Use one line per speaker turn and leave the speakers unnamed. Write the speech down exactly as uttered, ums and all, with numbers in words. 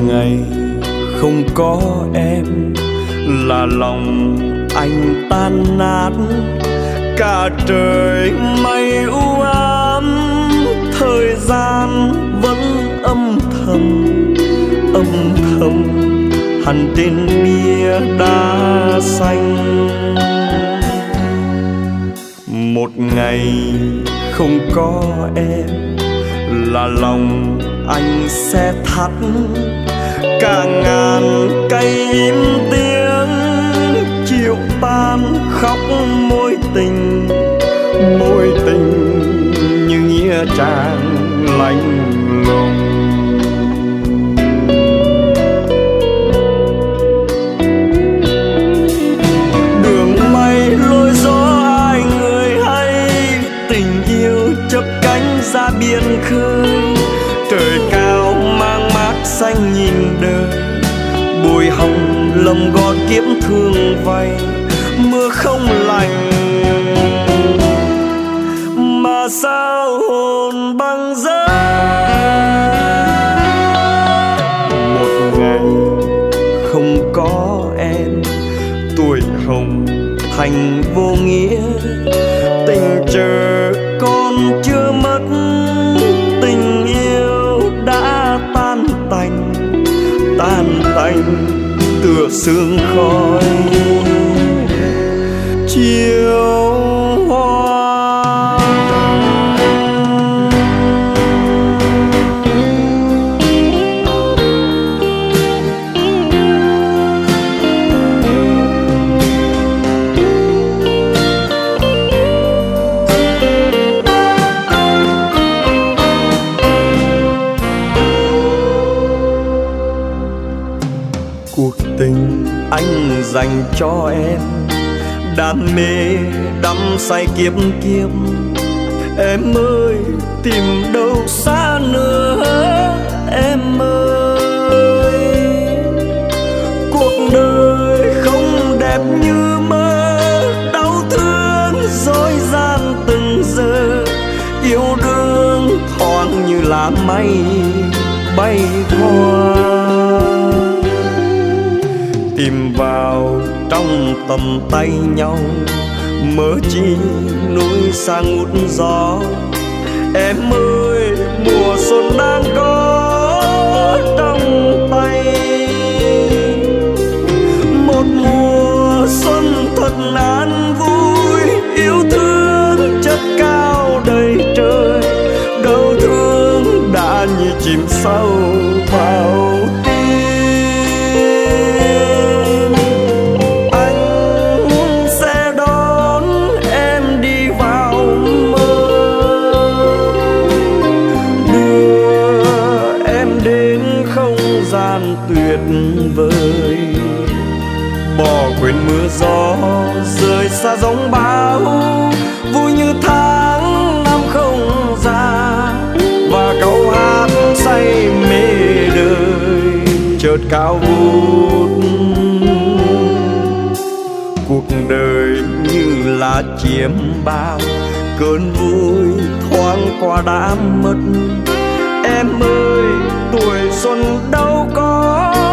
ngày không có em là lòng anh tan nát, cả trời mây u ám, thời gian vẫn âm thầm âm thầm hằn trên bia đá xanh. Một ngày không có em là lòng anh sẽ thắt, cả ngàn cây im tiếng chiều tan khóc mối tình, mối tình như nghĩa trang lạnh lùng. Đường mây lối gió ai người hay, tình yêu chớp cánh ra biển khơi, trời cao mang mát xanh nhìn đời, bụi hồng lầm gót kiếp thương vay, mưa không lành mà sao hồn băng giá. Một ngày không có em, tuổi hồng thành vô nghĩa, tình chờ con chưa mất, tình yêu đã tan tành tan tành tựa sương khói chiều hoa. Cuộc tình anh dành cho em, đam mê đắm say kiếp kiếp, em ơi tìm đâu xa nữa em ơi. Cuộc đời không đẹp như mơ, đau thương dối gian từng giờ, yêu đương thoáng như lá mây bay qua. Tìm vào trong tầm tay nhau, mơ chi núi xa ngút gió, em ơi mùa xuân đang có trong tay. Một mùa xuân thật an vui, yêu thương chất cao đầy trời, đau thương đã như chìm sâu vào tuyệt vời. Bỏ quên mưa gió rời xa giông bão, vui như tháng năm không già, và câu hát say mê đời chợt cao vút. Cuộc đời như là chiêm bao, cơn vui thoáng qua đã mất, em ơi tuổi xuân đâu có